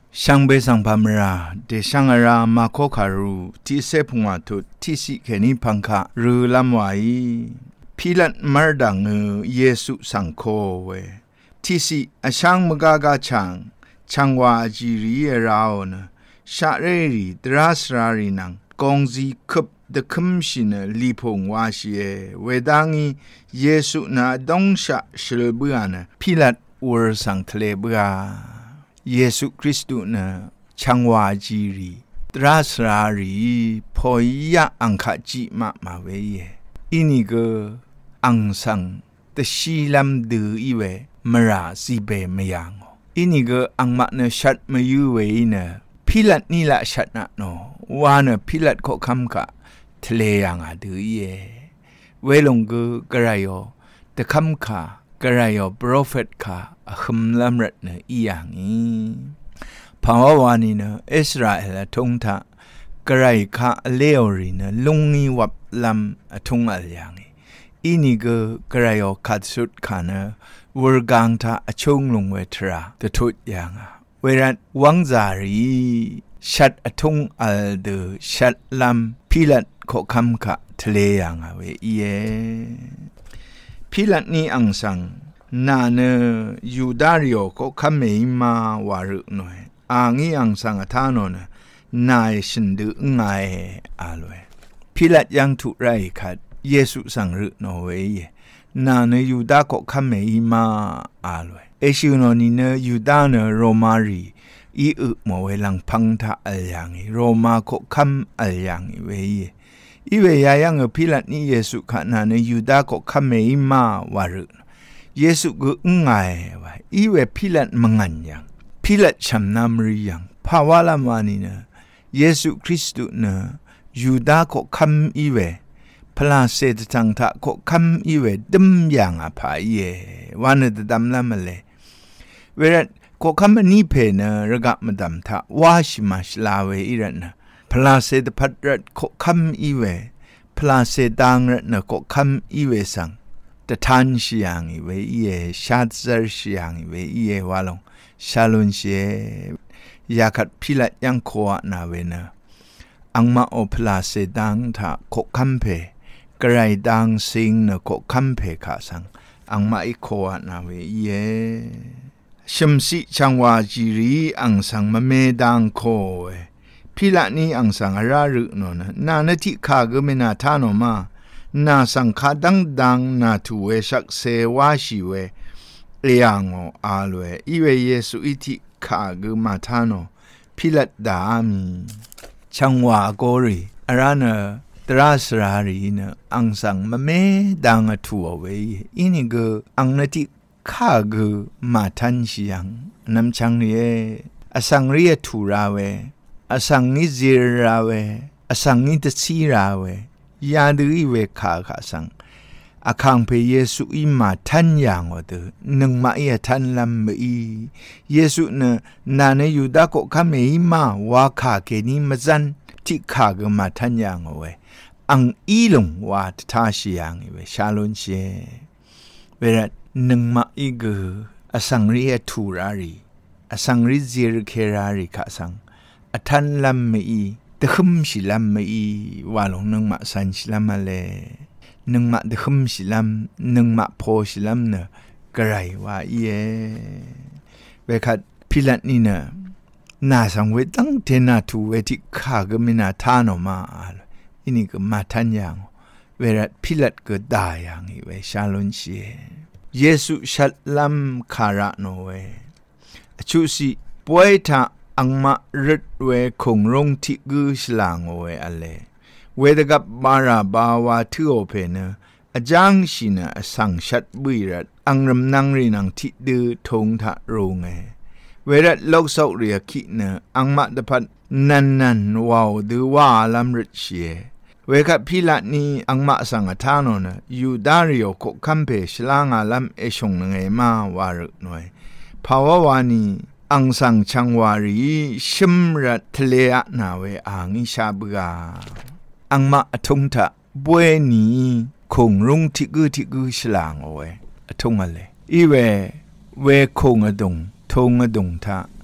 ช่างเบสังพามราเดช่างอารามาโคคารูที่เสพงวทุที่สิเขนิพังคะรือลำไว้พิลัดมารดังเยซูสังโฆเวที่สิอาช่างมกากาช่างว่าจีรีราวนะชาเรรีตราสรารีนังกงซีคุบเดคุมชินลีพงวาชีเวดังีเยซูนาดงชะชลเบือนะพิลัดอุรสังทะเลเบือเยซูคริสต์นะช่างว่าจีรีตราสรารีพอยะอังคจิมาเวเยอินิกอังสังตชีลัมดืออีเวมราซีเบมยังอินิกอังมะเนชัดมายูเวนะพิลัดนี่ละชัดนะโนวานะพิลัดข้อคำกะทะเลยังดือเยเวลงกระไรโอแต่คำกะกระไรโอโปรเฟตกะคุมลำรัดเนอีอย่างนี้ภาวะวานีนะอิสราเอลทงทะกระไรกะเลวรีนะลุงนีวับลำทงอะไรอย่างนี้อินิกกระไรโอขัดสุดขานะวรกังทะชงลงเวทราตะทุดอย่างเวรัดวังจารีชัดทงอัลเดชัดลำพิลัดขอคำกะทะเลอย่างเวเยพิลัดนี้อังสังนาเนยูดาริโอก็คำไม่มาวารุหน่อยอ่างนี้อังสังท่านนนายฉันดื้อไงอาลวยพิลัดยังถูกไรขัดเยซูสังรึโนเวเยนาเนยูดาก็คำไม่มาอาลวยเอชิโนนีเนยูดาเนโรมารีอีอึโมเวลังพังทะอัลยังโรมาก็คำอัลยังเวเยอีเวยายังพิลัดนี้เยซูขัดนาเนยูดาก็คำไม่มาวารุเยซูก็ง่ายว่าอีเวพิลัดมังันยังพิลัดชำนามรียังภาวะละมานีนะเยซูคริสต์นะยูดาก็คำอีเวพลาเสตจังทะก็คำอีเวดมยังอภัยเยวันเดดำละมาเลยเวลาก็คำนี้เพนะระกับมาดำทะวาชิมาชลาเวอีรันนะพลาเสตพัดรัดก็คำอีเวพลาเสตังรัดนะก็คำอีเวสังตะทันเสียงเวเยชาติเสียงเวเยวาลงชาลุนเชอยากขัดพิลัดยังโคนาเวนะอังมาโอพลาเสดังทะโคคัมเพกระไรดังสิงนะโคคัมเพขาสังอังมาอีโคนาเวเยชิมสิจังวาจิรีอังสังมะเมดังโคเวพิลัดนี้อังสังอารารุโนนะนาเนติขากเมนาทานอมานาสังคาดังนาทูเวชักเซวาชิเวเลียงโออาลเวอีเวเยซูอิทิขากมาทานอพิลัดดามีช่างวาโกรีอารานะตราสรารีนะอังสังมะเมดังทูเวอินิกอังนติขากมาทันชิยังน้ำช่างเยอสังเรียทูราเวอสังนิจิราเวอสังนิตซีราเวยาดือเวขาสังอาคังเพเยซูอิมาทันยังอดนึงมาเอทันลัมอีเยซูเนนาเนยูดาโกคาเมอิมาวาขาเกนิมจันทิขากมาทันยังเวอังอีลงวาทาชิยังเวชาลุนเชเวรนึงมาอีกอสังริเอทูรารีอสังริจิรเครารีขาสังอทันลัมอีตะคุมชิลัมไม่วาลงนึงมาสันชิลัมมาเลนึงมาตะคุมชิลัมนึงมาโพชิลัมเนกระไรว่าเยเวคัดพิลัดนี่เนนาสังเวตั้งเทนาทูเวทิข้าก็ไม่นาทานออกมาอินี่ก็มาทันยังเวลาพิลัดก็ได้ยังเวชาลุนเชเยซูชัดลัมคาระโนเวชูสิป่วยทาอังมารึดเวคงรงทิกุสลางเวอเลเวดกับบาราบาวาทือโอเพเนอาจังชินะสังชัดบุยรัดอังรำนังรีนังทิดือทงทะโรงเวรัดโลกสกเรียคิเนอังมาดพัดนันวาวดูว่าลัมริเชเวกับพิลัดนี้อังมาสังฆทานนยูดาริโอโคคัมเพชลางาลัมเอชงนงมาวารุหน่วยภาวะวานีอังสังชังวารีชิมรัตเลอะนาเวอางิชาบกาอังมาทงทะบวยนีคงรุงทิกุฉลางเอาไว้ทงอะไรอีเวคงอดงทงอดงทะ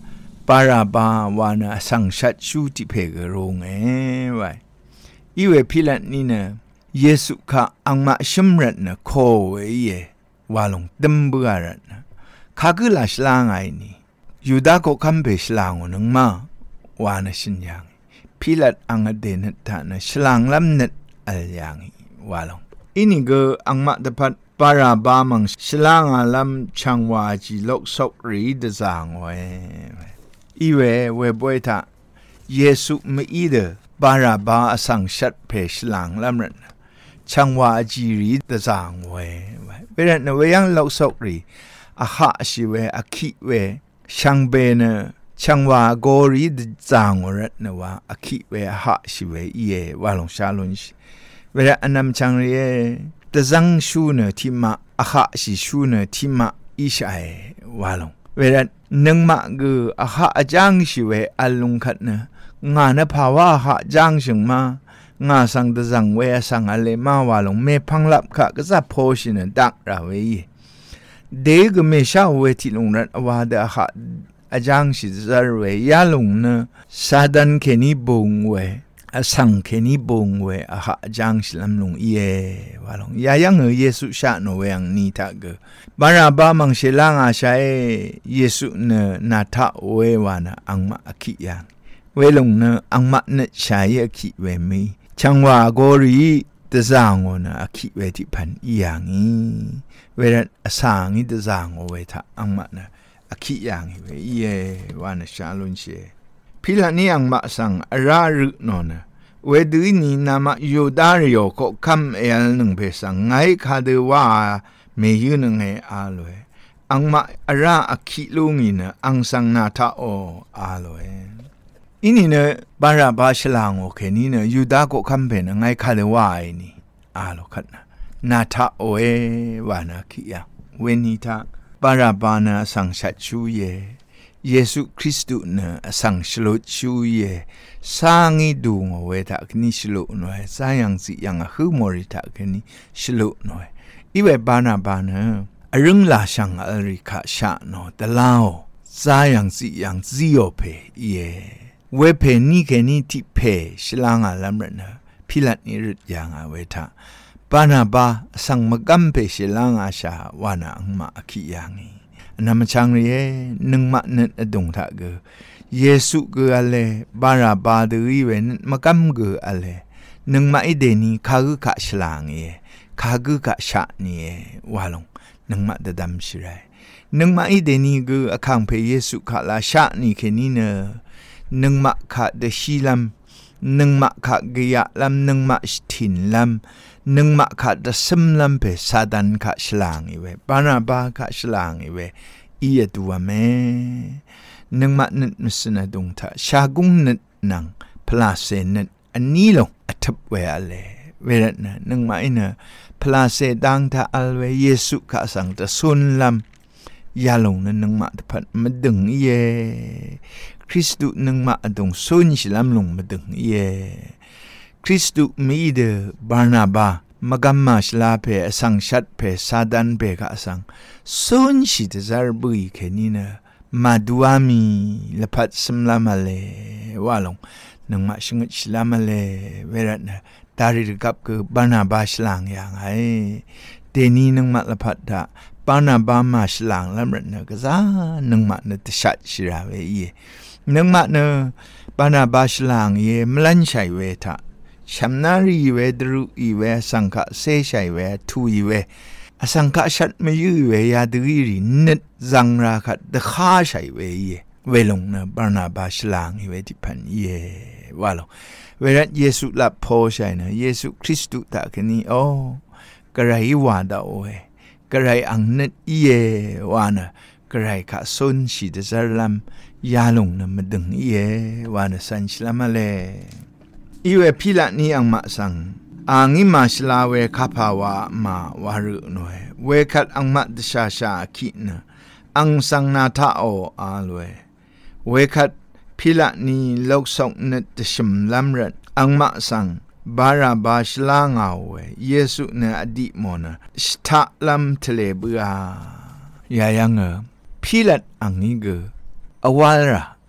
ปาราบาวานาสังชัดชูติเพกโรงไว้อีเวพิลันนี่นะเยซูค่ะอังมาชิมรัตนะโคเวยวาลงตึมเบือรัตนะข้ากุลาชลางไงนี่ยูดาโกคัมเบชลางนึงมาวานาชินยังพิลัดอังเดนตานะชลางลำเน็ตอัลยังวาลงอินี่ก็อังมาตพัดปาราบามังชลางอาลำชังวาจีลกสกรีดจางไว้อีเวบวยท่าเยซูไม่อีเดปาราบาสังชัดเพชลางลำรันช่างว่าจีรีตจางเวเวรนเวยังลกสกรีอาหาชิเวอาคิเวช่างเบนช่างว่าโกรีตจางวรนว่าอาคิเวอาหาชิเวว่าลงชาลุนชเวรอันนำช่างเรียตจังชูเนที่มาอาหาชิชูเนที่มาอิชัยว่าลงเวรนึงมากูอาหาจังชิเวอัลลุงขัดเนงานภาวะหาจังชิงมางาสังตะจังเวสังอะไรมาวาลงเมพังลับขะก็จะโพชินดักราเวย์เด็กเมชาเวทิลงรันวาเดอะหะอาจังชิจารเวยาลงเนซาดันเคนีบงเวอสังเคนีบงเวอะหะจังชิลำลงวาลงยายังเยซูชาโนเวยังนีทักบาราบามังเชลังอาชัยเยซูเนนาทะเววานะอังมาอคิยังเวลงเนอังมาเนชายอคิเวมีช่างว่าโกรีตะจางนะอคิเวทิพันอย่างนี้เวรสางตะจางเวทะอังมานะอคิอย่างเววานะชาลุนเชพิลานี่อังมาสังอารารุนนนะเวดืนีนามาโยดาริโยก็คำเอลหนึ่งเพสังไงคาเดว่าเมยุนึงไงอาลวยอังมาอาราอคิลุงินะอังสังนาทาโออาลวยอินี่เนบาราบาชลางโอเคนี่เนยูดาโกคัมเพนไงคาเดว่าไอนี่อาโลคัดนะนาทาโอวานาคิยาเวนิทาบาราบานาสังชัดชูเยซูคริสต์เนสังชลุชูสร้างให้ดูงเวทะคณิชลุหน่อยสร้างยังสิยังคือมริทะคณิชลุหน่อยอีเวบานาบานะอรึงลาชังอริคาชาโนตะลาวสร้างยังสิยังซิโอเพเวเพนี่แค่นี้ที่เพชลางอาลัมรนะพิลัดนิรุตยังอาเวทะปานาบาสังมกัมเพชลางอาชาวานาอังมาอคิยังนามชังเรนึงมาเนตดงทะเกเยซูเกอะไรบาราบาดือเวนมกัมเกอะไรนึงมาไอเดนีคากุกะชลางคากุกะชะนี่วาลงนึงมาดดัมชิไรนึงมาไอเดนีเกอคังเพเยซูคาลาชะนี่แค่นี้เนนึงมาขะเดชีลัมนึงมาขะกยะลัมนึงมาสถินลัมนึงมาขะเดสมลัมเพซาดันขะชลางเวปานาบาขะชลางเวอียตัวเมนึงมาเนตมสนาดงทะชากุงเนตนังพลาเซเนตอันนี้ลงอัทบเวอเลเวรนะนึงมาอินะพลาเซดังทะอัลเวเยซูขะสังตะซุนลัมยาลงนั้นนึงมาตะพัดมาดึงคริสตุนึงมาดงซุนชิลามลงมาดึงคริสตุมีเดบาร์นาบามกัมมาชลาเพสังชัดเพซาดันเพกะสังซุนชิตซาร์บุยแค่นี้นะมาดูอามีละพัดสมลามาเลว่าลงนึงมาชงชลามาเลเวรนะตาริรกับคือบาร์นาบาชลางอย่างไงเดนี้นึงมาละพัดดาบาร์นาบามาชลางละมันนะก็ซานึงมาเนตชัดชิราเวนึงมาเนบานาบาชลางมลันชัยเวทะชัมนารีเวดรุอีเวสังฆเสชัยเวทุยเวสังฆชัดไม่ยืเวยาดรีรินดจังราคัดเดข้าชัยเวลงเนบานาบาชลางเวทิพันว่าลงเวรัตเยซูลับโพชัยเนเยซูคริสต์ตะคนี้โอกระไรวาดาโอกระไรอังเนวานะกระไรข้าซุนชิดซาลัมยาลงนะมาดึงวานะสันชลามาเลอีเวพิลานี่อังมาสังอังอิมาชลาเวคาพาวามาวารุหน่วยเวคัดอังมาดชาชาคินะอังสังนาทาโออาลวยเวคัดพิลานี่โลกสงเนตชิมลัมรัดอังมาสังบาราบาชลางเอาเวเยซูเนอดีโมนะสตาลัมทะเลเบือยายังพิลัดอังนี้เกอวาระ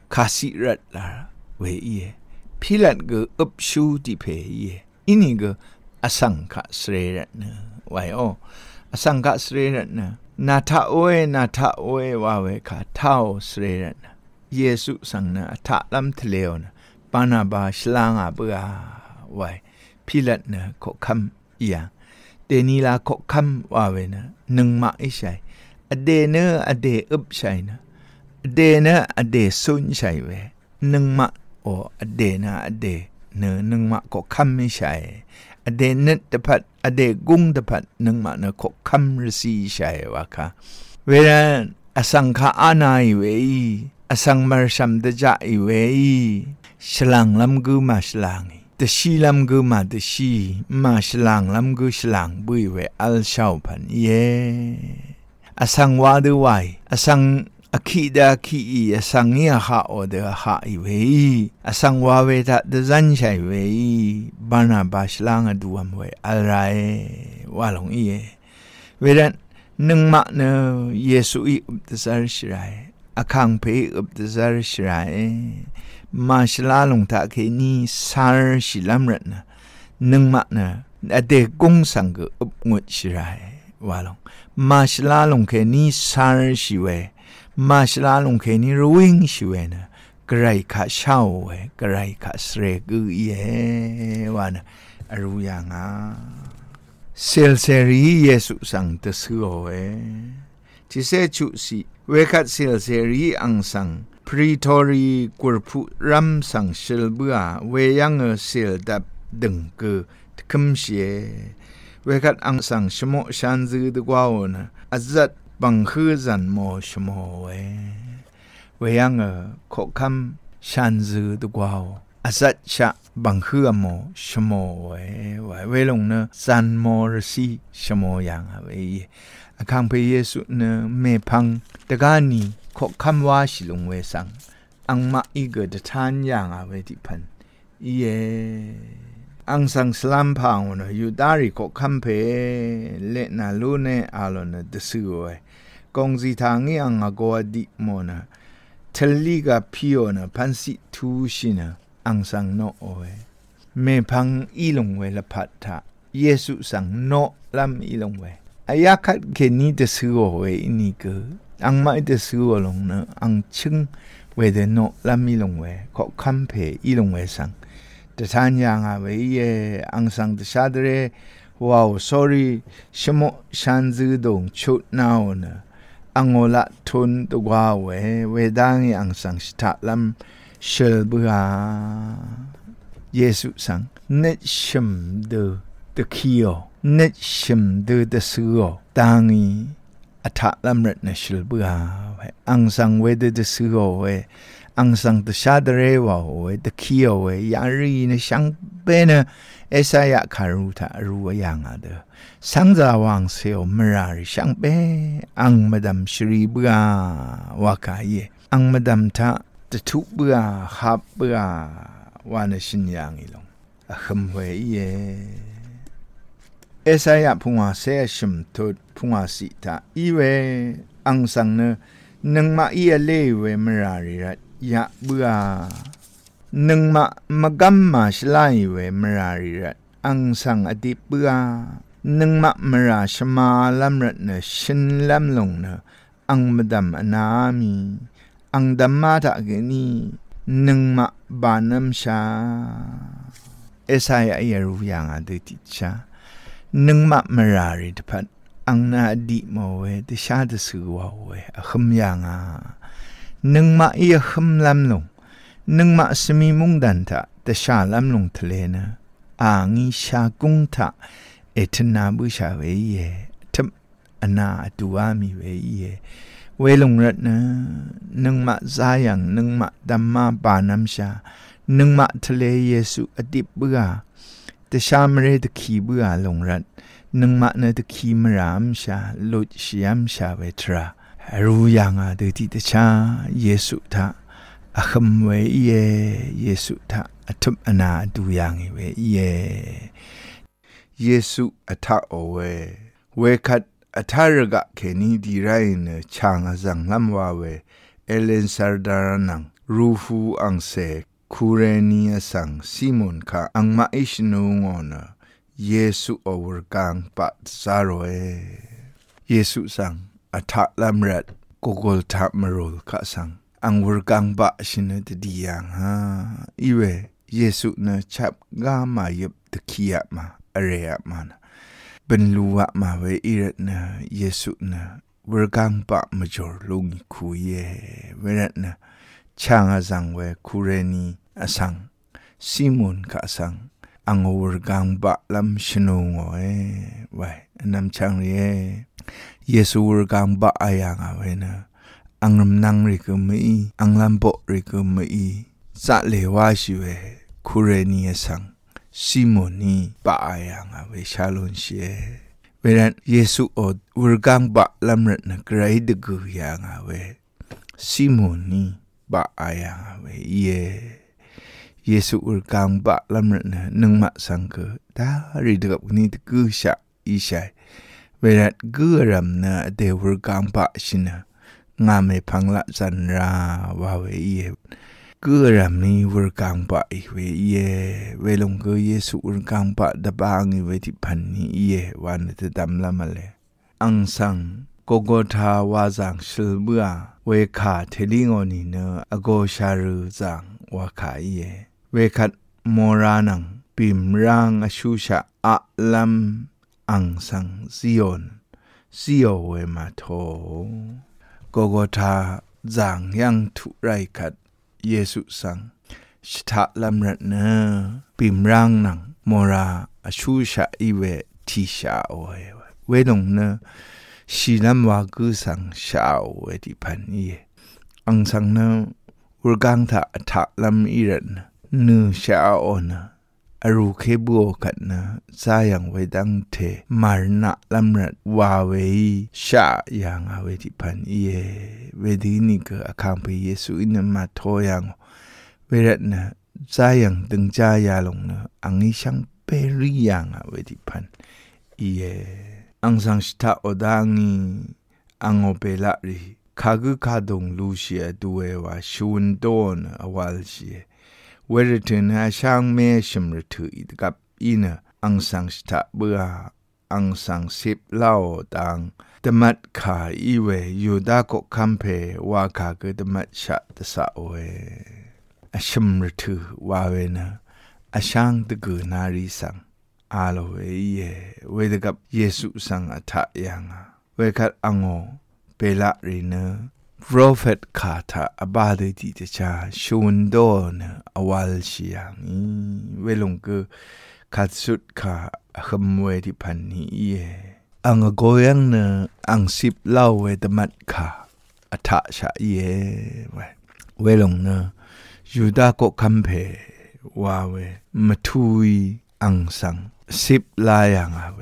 คาสิรัดลาเวเยพิลัดก็อุบชูติเพเยอินี่ก็อสังขะสเรรัตนะไว้อสังขะสเรรัตนะนาทาโอเอว่าเวคาเท่าสเรรัตนะเยซูสังนะทะลัมทะเลวนะปานาบาชลางเบือไว้พิลัดนะขอคำอีอย่างเดนีลาขอคำว่าเวนะหนึ่งมาอิชัยอเดเนอเดอุบชัยนะอเดเนอเดสุนชัยเวหนึ่งมาโออเดนะอเดเนอหนึ่งมาขอคำไม่ใช่อเดเนตะพัดอเดกุ้งตะพัดหนึ่งมาเนอขอคำรสีใช่วะค่ะเวลาอสังขาอานาอิเวอสังมารชัมเดจ่าอิเวฉลังลำกูมาฉลังตะชีลำกูมาตะชีมาฉลังลำกูฉลังบุยเวอัลชาวพันเยอสังวาดูไวอสังอคิดาคีอสังเงียหาโอเดหาอิเวอสังวาเวตะเดจันชัยเวบานาบาฉลังอดูมเวอะไรวาลงเยเวดันหนึ่งมาเนเยซูอิอุปตสารชรายอคังเพอุปตสารชรายมาฉลาลงตาเคนีสารชิลัมรัตนะหนึ่งมาเนอเดกุงสังกอุปงุชรายว่าลงมาฉลาลงเคนีสารชิเวมาฉลาลงเคนีรวิงชิเวนะกระไรข้าเช่าเวกระไรข้าเสรกุเยวานะรู้อย่างเซลเซรีเยซูสังตะสือเวที่เสจุสิเวคัดเซลเซรีอังสังพรีทอรีกุรพุรัมสังเชลเบือเวยังเซลดับดึงเกคึมเชเวคัดอังสังชโมชันซึดกว่านะอัจัดบังคือจันโมชโมเวยังขอคำชันซึดกว่าอัจัดชะบังคือโมชโมเวลงนะจันโมรสีชโมยังเวอคังพระเยซูนะเมพังตะกานีขอคำว่าชิลงเวสังอังมาอีกเดทานอย่างเวทิพันเยอังสังสลัมพังวนะยูดาริขอคำเพเลนาลูเนอาลนะเดสือเวกงซีทางงี้อังอโกอดิโมนะเทลีกาพิโอนะพันสิทูชินะอังสังโนโอเวเมพังอีลงเวละพัทธะเยซูสังโนลัมอีลงเวอายาคัดเกนีเดสือเวอินิเกอังมาเดสือลงนะอังชึงเวเดโนลัมอีลงเวขอคำเพอีลงเวสังแต่ท่านยังเวเยอังสังตชาดเรว้าว sorry ชโมชันซึดงชุดนาวนะอังโอละทุนตัวเวดังอังสังสตาลัมเชลเบือเยซูสังเนชิมเดตะคีโอเนชิมเดตะสือตังอีอัฐลัมรัตนเชลเบืออังสังเวเดตะสือเวอังสังตชาดเรวะเวตะคีโอเวยารีนชังเปนะเอสายะคารุทารู้อย่างเดสังจาวังเซลมราริชังเปอังมาดามชรีเบือวากายอังมาดามทะตะทุเบือฮับเบือวานชินยังอีลงขมเวเยเอสายะพุงอาเซชิมทุดพุงอาสิตาอีเวอังสังเนนังมาอีเลเวมราริรัตยะเบือหนึ่งมะกัมมาชลายเวมราริรัตอังสังอดิเบือหนึ่งมราชมาลัมรัตเนชินลัมลงเนอังมดัมอนามีอังดัมมาตะเกนีหนึ่งบานัมชาเอสายะเยรูยังอดิติชาหนึ่งมราริตพัดอังนาดิโมเวตชาตสือวาเวขมยังหนึ่งอีขมลัมลงหนึ่งสมีมุงดันทะแต่ชาลัมลงทะเลนะอ่างอีชากุงทะเอทนาบุชาเวเยทับอนาตัวมีเวเยเวลงรัตนะหนึ่งซายังหนึ่งดัมมาปานัมชาหนึ่งทะเลเยซูอดิบเบือแต่ชามเรตคีเบือลงรัตหนึ่งเนตคีมรามชาลุดชิยมชาเวทรารู้ยังเดติตชาเยซูทะอคมเวเยซูทะอทุบอนาดูยังเวเยซูอัฐโอเวคัดอัฐรกะเคนีดีไรเนชางจังลำวาเวเอเลนซาร์ดารันังรูฟูอังเซคูเรนียสังซิมอนค่ะอังมาอิชนูงอนเยซูอวรกังปัตซาโรเอเยซูสังอัฐลัมรัดโกโกลทับมโรลค่ะสังอังวรกังบะชินตดียังฮะอีเวเยซูนะชับกามายับตะคียมาอะไรมานะเป็นลูวะมาเวอีรนะเยซูนะวรกังบะมาจอลุงคุยเวรนะช่างอาสังเวคูเรนีอาสังซิมอนค่ะสังอังวรกังบะลำชนูงเอไว้นำช่างเรเยซูวรกังบะอายังเวนะอังรำนังริกไม่อังลำโบริกไม่สัเลวาชิเวคูเรนียสังซิโมนีปะอายังเวชาลอนเชเวรันเยซูอดวรกังบะลำรัตนะไกรดกุยังเวซิโมนีปะอายังเวเยซูวรกังบะลำรัตนะนึงมะสังเกตาริดกับนี้ตกุชะอิชัยเวรันกุรำนะเดวรกังบะชินะงาไม่พังละจันราวาเวเยกูรำนี้วรกังปะอีเวเยเวลงก็เยซูวรกังปะดับบังอีเวที่พันนี้เยวันจะดำละมาเลยอังสังโกโกทาวาจังชิลบัวเวขาเทลิงอนีเนอโกชารุจังวาขาเยเวขัดโมรานังปิมรังอชูชะอะลัมอังสังซิโอเวมาโทโกโกทาจางยังทุไรขัดเยซูสังชทะลำรัตเนปิมรังนังโมราอชูชะอีเวทิชาโอเวดงเนชีลัมวากุสังชาโอเวติพันเยอังสังเนวรกังทะทะลำอีรันเนชาโอนะอรูเคบัวขัดนะสายังเวดังเทมารณะลำรัตวาเวชายังเวติพันเยเวดีนี่ก็อาคังไปเยซูอินมาโทยังเวรัตนะสายังตึงจายาลงนะอังนิชังเปริยังเวติพันเยอังสังสตาโอดังนีอังโอเปลารีคากุคาดงลูเชียดูเอวาชูนโดนอวาลเชียเวรถึงหาช่างเมชิมรถืออีกกับอินะอังสังสตาเบืออังสังสิบเล่าตังตมัดขาอีเวยูดาโกคัมเพวาคาเกตมัดชะตะสะเวอชิมรถือวาเวนะอช่างตะกือนารีสังอาโลเวเยเวดกับเยซูสังอัฐยังเวคัดอังโอเปละรีเนProphet ขาถาอบาดิติตชาชูนโดนอวัลชียังเวลงก็ขัดสุดขาขมเวที่พันนี้อังโกยังเนอังสิบเล่าเวตมัดขาอัฐชาเวลงเนยูดาโกคัมเพวาเวมาทุยอังสังสิบลายังเว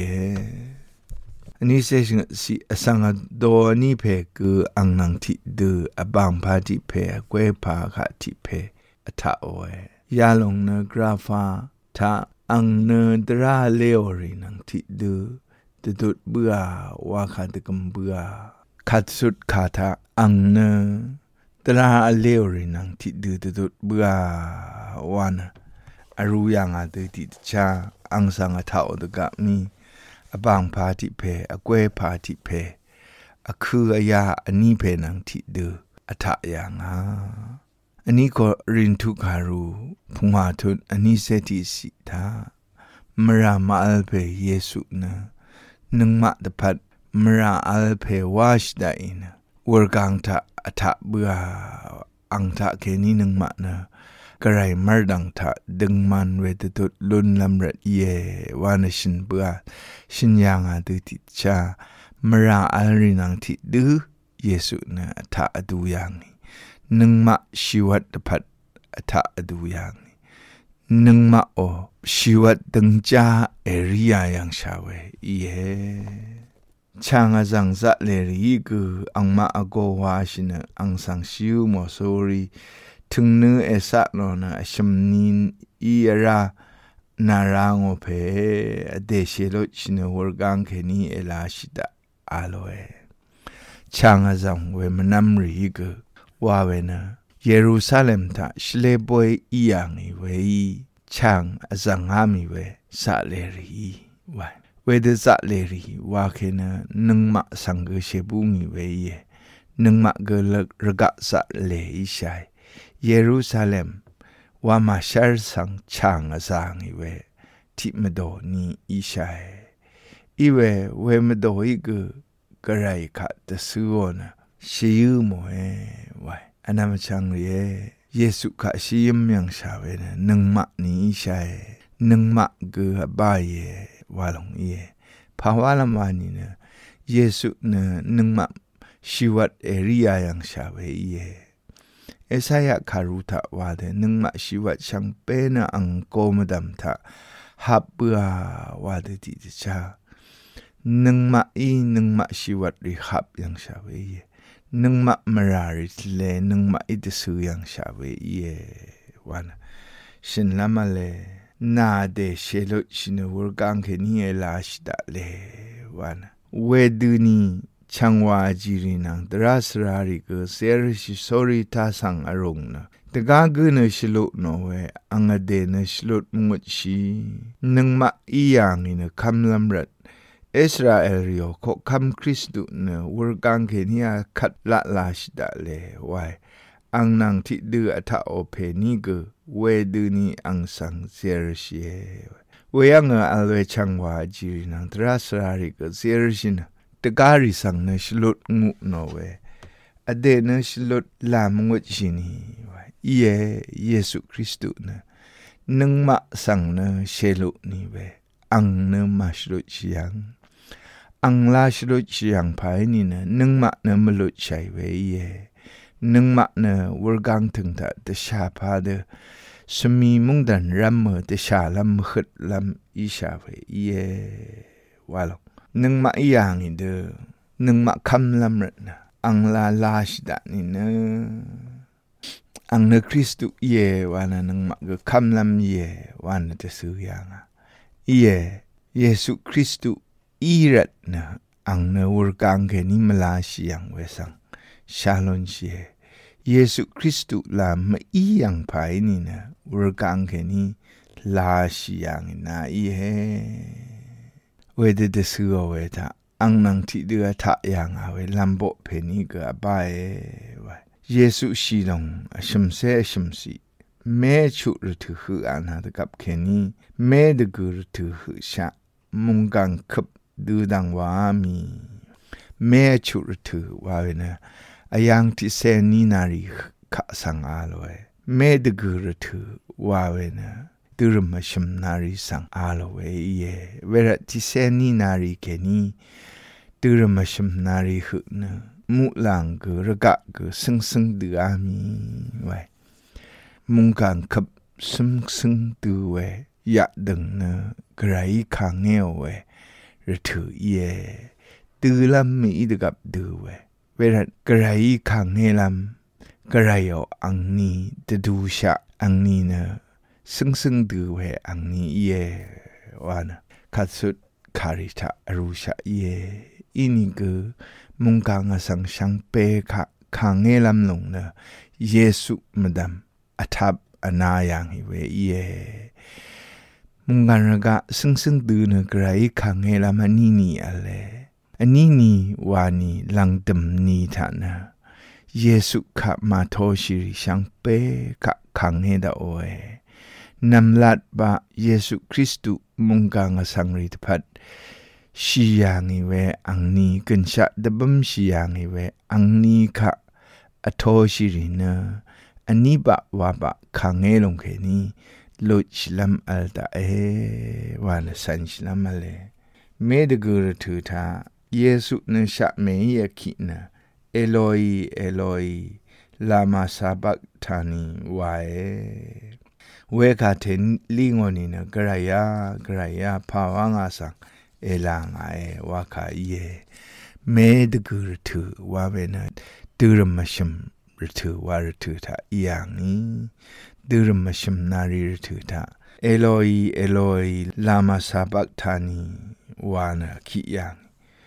อันนี้เสียงสิสังโดนี่เพคืออังนังที่ดูอบางพาที่เพกวยพาขาที่เพอัฐโอยาลงเนกราฟาถ้าอังเนดราเลวรีนังที่ดูตดุดเบื่อว่าขาดกำเบื่อขัดสุดขาถ้าอังเนดราเลวรีนังที่ดูตดุดเบื่อวันอรู้ยังดูติดชาอังสังอัฐโอตกับนี้อบางพาทิเพอกวยพาทิเพอคืออายาอันนี้เพนังทิเดอัฐยังอันนี้ก็รินทุการูพุงหาทุนอันนี้เสติสิทามรามาอัลเพเยซูนะนึงมาตพัดมราอัลเพวาชได้นะวรกังทะอัฐเบื่ออังทะเคนี้นึงมานะกระไรมาดังทะดึงมันเวทตุลุนลำรัดเยวานชินเบื่อชินยังดูติดชามราอัลรินังติดูเยซูนะทะดูยังนี้นึงมาชีวัตพัดทะดูยังนี้นึงมาโอชีวัตดึงจ้าเอริยายังชาเวช่างจังจัดเลรีกูอังมาอโกวาชินะอังสังชิวมอโซรีถึงเนื้อเอสักโนนะชมนินอีรานารังโอเพเดชโลชินวรกังเคนีเอลาชิดาอาโลเอช่างจังเวมนัมรีกว่าเวนะเยรูซาเล็มทะชเลบอยอีอย่างอีเวช่างสังหามีเวซาเลรีไว้เวเดซาเลรีว่าแค่นะนึงมาสังเกเชบุงีเวเยนึงมาเกลรกะซาเลอีชัยเยรูซาเล็มว่ามาชาร์สังช่างสังอีเวที่มโดนีอีชัยอีเวมโดอีกระไรขัดตะซื้อนะชิวโมเอไว้อันนั้นมันช่างเยซูขัดชิมยังชาวนะนึงมานีอีชัยนึงมาเกบ่ายว่าลงภาวะละมานี่นะเยซูนะนึงมาชีวิตเอริยายังชาวเอสายะคารุทะว่าเดนึงมาชีวิตช่างเป็นอังโกมดัมทะฮับเบื่อว่าเดติดชานึงมาชีวิตริฮับยังชาวนึงมามาราริเลนึงมาอิดสูยังชาววันฉันละมาเลนาเดเชลุชินวรกังเคนีเอลาชิดาเลวันเวดูนีช่างว่าจีรินังตรัสราริกเซรชิสอริทาสังอารมณ์นะแต่กางเนชลุโนเวอังเดนชลุมุดชีนึงมาอีอย่างนี่นะคำลำรัดอิสราเอลโยขคำคริสต์นะวรกังเคนียขัดละลาชิดาเลไว้อังนังที่ดืออัฐโอเพนิกเวดูนีอังสังเซรชีเวยังอัลเวช่างว่าจีรินังตรัสราริกเซรชินะตการิสังเนชลุดงูโนเวอเดเนชลุดลามงวชินีเยซูคริสต์นะนึงมาสังเนเชลุนีเวอังเนมาชลุดยังอังลาชลุดยังภายนี่นะนึงมาเนมลุดชัยเวนึงมาเนวรกังถึงตะเดชาพาเดสมีมุงดันรัมเมเดชาลัมขดลัมอิชาเวว่าลงนึงมาอีอย่างนี่เด้อนึงมาคำลำรัดนะอังลาชิดานี่เนอังเนคริสตุวานะนึงมาก็คำลำวานะจะซื้ออย่างเยซูคริสตุอีรัดนะอังเนวรกังเกนิมลาชิยังเวสังชาลอนเยซูคริสตุลามาอีอย่างภายนี่นะวรกังเกนิลาชิยังนะเวเดเดสือเวทาอังนังที่เดือทะยังเอาเวลัมโบเพนิกะบายไว้เยซูชีลงชมเซชมสีแม่ชุรถือคืออันหาตกับเคนีแม่ดกุรถือคือชะมุงกังขับดูดังว่ามีแม่ชุรถือว่าเวนะอายังที่เซนีนารีขะสังอาลอยแม่ดกุรถือว่าเวนะตุรมชมนารีสังอาลเวเวรติเซนีนารีเคนีตุรมชมนารีหึนะมุลังกระกะกซึ่งดืออามีไว้มุงกังขับซึ่งดือเวยะดึงนะกระไรขางเงวเวระถือตือลำมีดกับดือเวรกระไรขางเงลำกระไรเอาอังนี้จะดูชะอังนี้นะซึ่งดูเวอังนี้วานะขัดสุดคาริตะรูชะอินิกมุงกังสังชังเปคะขางเงลำลงนะเยซูมดัมอัทับอนายังเวมุงกันรกะซึ่งดูนะไกรขางเงลำอันนี้อะไรอันนี้วานีลังดำนีฐานะเยซูขะมาโทชิริชังเปคะขางเงดาโอนำลัดบะเยซูคริสต์มุงกังสังริตพัดชียังเวอังนี้กันชะดบัมชียังเวอังนี้ค่ะอโทชิรินะอันนี้บะวาบะขังเงลงแค่นี้ลุดชิลัมอัลตาวานสันชิลัมมาเลเมดกุรถือท่าเยซูนชะเมยคินะเอโลยลามาซาบักทานีวายเวกาเทนลิงอนีนะกระยาภาวะงาสังเอลังวาคาเมดกุรถือว่าเวนะตุรมชมรถือว่ารถือท่าอย่างนี้ตุรมชมนารีรถือท่าเอโลยลามาซาบักทานีวานะคิยังเว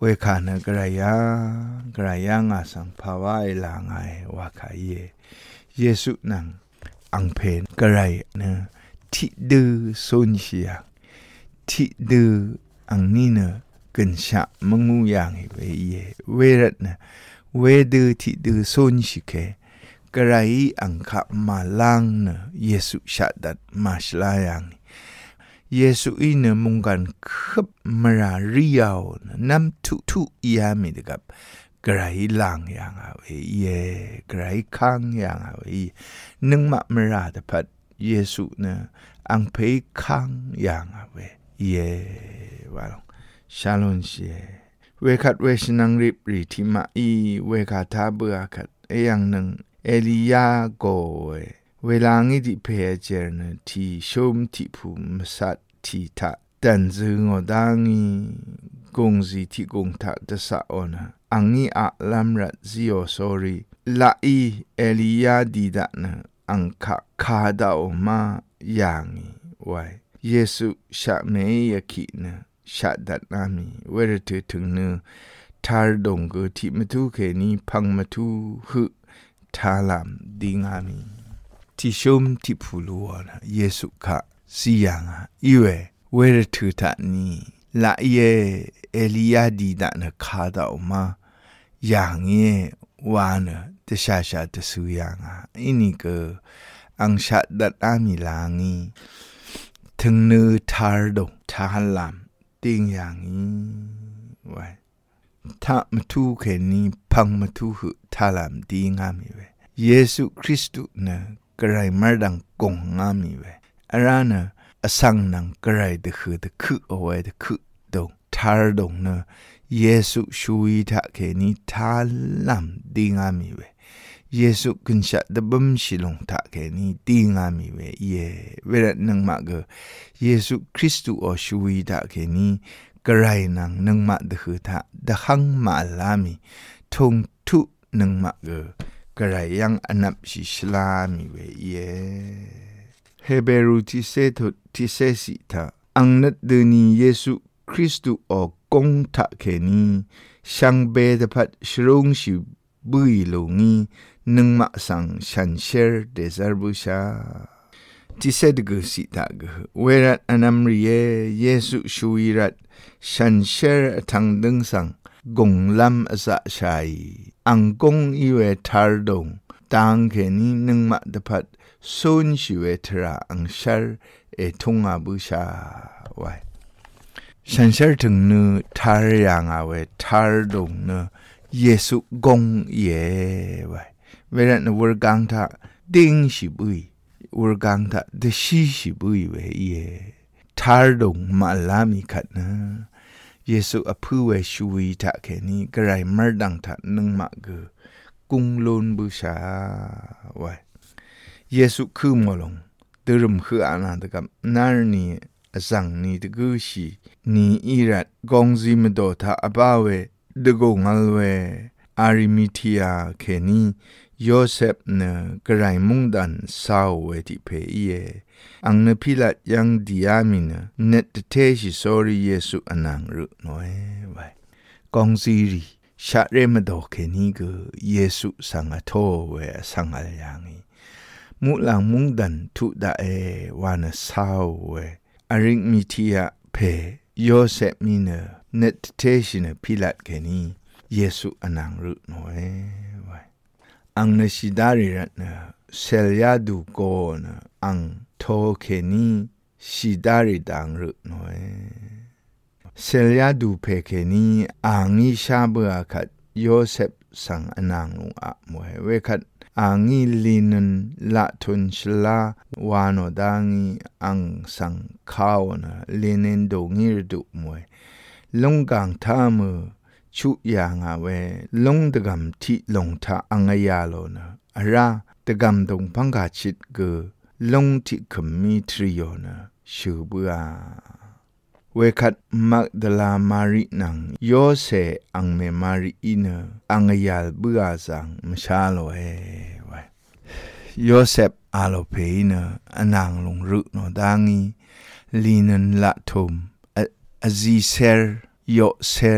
คานะกระยังอาสังภาวะลางไงว่าขายเยซูนังอังเพนกระไรนะที่ดื้อสุนเชียที่ดื้ออังนี่เนกันชะมังมูยังเวรัตนะเวดื้อที่ดื้อสุนชิเคกระไรอังขะมาลังเนเยซูชาดัดมาชลายังเยซูอินมุงกันขับมาริยาวน้ำทุยามิดกับกระไรลังยังเอากระไรข้างยังเอานึ่งมาราแต่พัดเยซูนะอังเพยข้างยังเอาว่าลงชาลอนเชเวคัดเวชนังริบรีทิมาเวคาทาเบือคัดยังหนึ่งเอลียาโกเวลางี้ที่เพเจอร์นะที่ชมที่ภูมิสัตที่ทัดแต่จึงอดังงี้กงซีที่กงทัดจะสะอนะอังงี้อาลัมรัดซิโอสอรีละเอลียาดีดะนะอังคาดาออกมาอย่างนี้ไว้เยซูชะเมยกินะชะดัดนามีเวรเธอถึงเนื้อทาร์ดงก็ที่มาทุเคนี้พังมาทุหทาลามดิงามีที่ชมที่ผู้ลัวนะเยซูค่ะสิยังเวรเธอท่านี้ละเอลียาดีดะนะคาดาออกมาอย่างนี้วานะจะชาจะสุยังอินี่ก็อังชะดัดนามีลางี้ถึงเนื้อทาร์ดงทาลามติงอย่างนี้ไว้ถ้ามาทุเคนี้พังมาทุหุทาลามดีงามีเวเยซูคริสต์นะกระไรมาดังกงงามีเวอะไรนะสังนังกระไรเดคือเอาไว้เดคือดงทาร์ดงนะเยซูช่วยทักเคนี้ทาลามดีงามีเวเยซูกินชะดบัมชิลงทักเคนี้ดีงามีเวเวรนังมากเยซูคริสต์อช่วยทักเคนี้กระไรนังนังมาเดคือทักเดหังมาลามีทงทุนังมากกระไรยังอนับชิชลามีเวเฮเบรูที่เซตุที่เซสิทาอังนัดเดนีเยซูคริสต์กงทักเคนี้ช่างเบดพัดชรงชิบุยลงนี้นึงมาสังชันเชอร์เดซาร์บุชาที่เซดกสิตากเวรัตอนัมรีเยซูช่วยรัดชันเชอร์ทั้งดึงสังกงลำอสะชัยอังกงอีเวทาร์ดงตังเคนี้นึงมาดพัดซุนชิเวทราอังเชอร์ทงอาบุชาไว้ชันเชอร์ถึงเนื้อทาร์ยังเอาไว้ทาร์ดงเนื้อเยซูกงไว้เวลาในวรกังทาดิ้งชิบุยวรกังทาเดชิบุยเวทาร์ดงมาลามิขัดนะเยซูอภูเวช่วยทักแค่นี้กระไรมาดังทัดนึงมากกุงลุนบูชาไว้เยซูคือมลงเดิมคืออาณาตกับนาร์นีสังนีตกุชีนีอิรัตกงซิมโดทาอบ้าเวเดกงอัลเวอาริมิเทียแค่นี้โยเซฟเนกระไรมุงดันสาวเวทิเพอังเนพิลัดยังดิอามินเนตเทชิโซริเยซูอนังรุน้อยไว้กองซีรีชาเรมโดแค่นี้ก็เยซูสังอโทเวสังอะไรอย่างนี้มุหลังมุงดันทุดาวานสาวเวอาริมิเทียเพโยเซฟมินเนตเทชินพิลัดแค่นี้เยซูอนังรุน้อยไว้อังเนชิดาริรัตเนเซลยาดูโกนอังโทเคนีชิดาริดังรุน้อยเซลยาดูเพเคนีอังอิชาเบอคัดโยเซฟสังอนังลุงอะมวยเวคัดอังอิลินนละทุนชลาวานอดังอิอังสังขาวนะลินินดงิรดุมวยลงกังทามชุยางาเวลงดกำที่ลงทาอังยาโลนะอาราดกำตรงพังกาชิดเกลงที่ขมีทริโยนะชูบัวเวคัดมักดลามารินังโยเซอังเมมาริอินอังยาลบัวสังมชาโลไว้โยเซฟอาโลเพนอนางลงรุโนดังีลีนันละทมอซีเซร์โยเซร์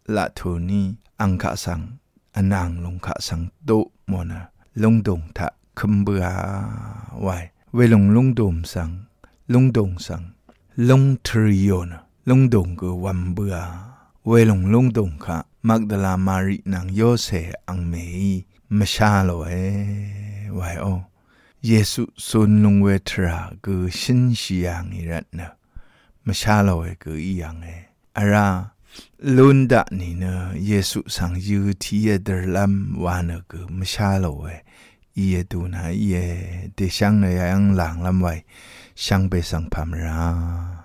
ละโทนีอังคาสังอนางลงคาสังโตมนะลงดงทะคำเบือไว้เวลงลงดมสังลงดงสังลงทริโยนะลงดงก็วันเบือเวลงดงค่ะมักดาลามารีนางโยเซอังเมย์มชาโลไว้โอเยซูสุนลงเวทราก็ชินชียังอีรัตนะมชาโลก็อียังอาราลุนดานี่นะเยซูสังยูที่เดร์ลัมวานะก็มชาโลอีดูนะเดชังเนี่ยยังหลังลำไว้ช่างไปสังพามรา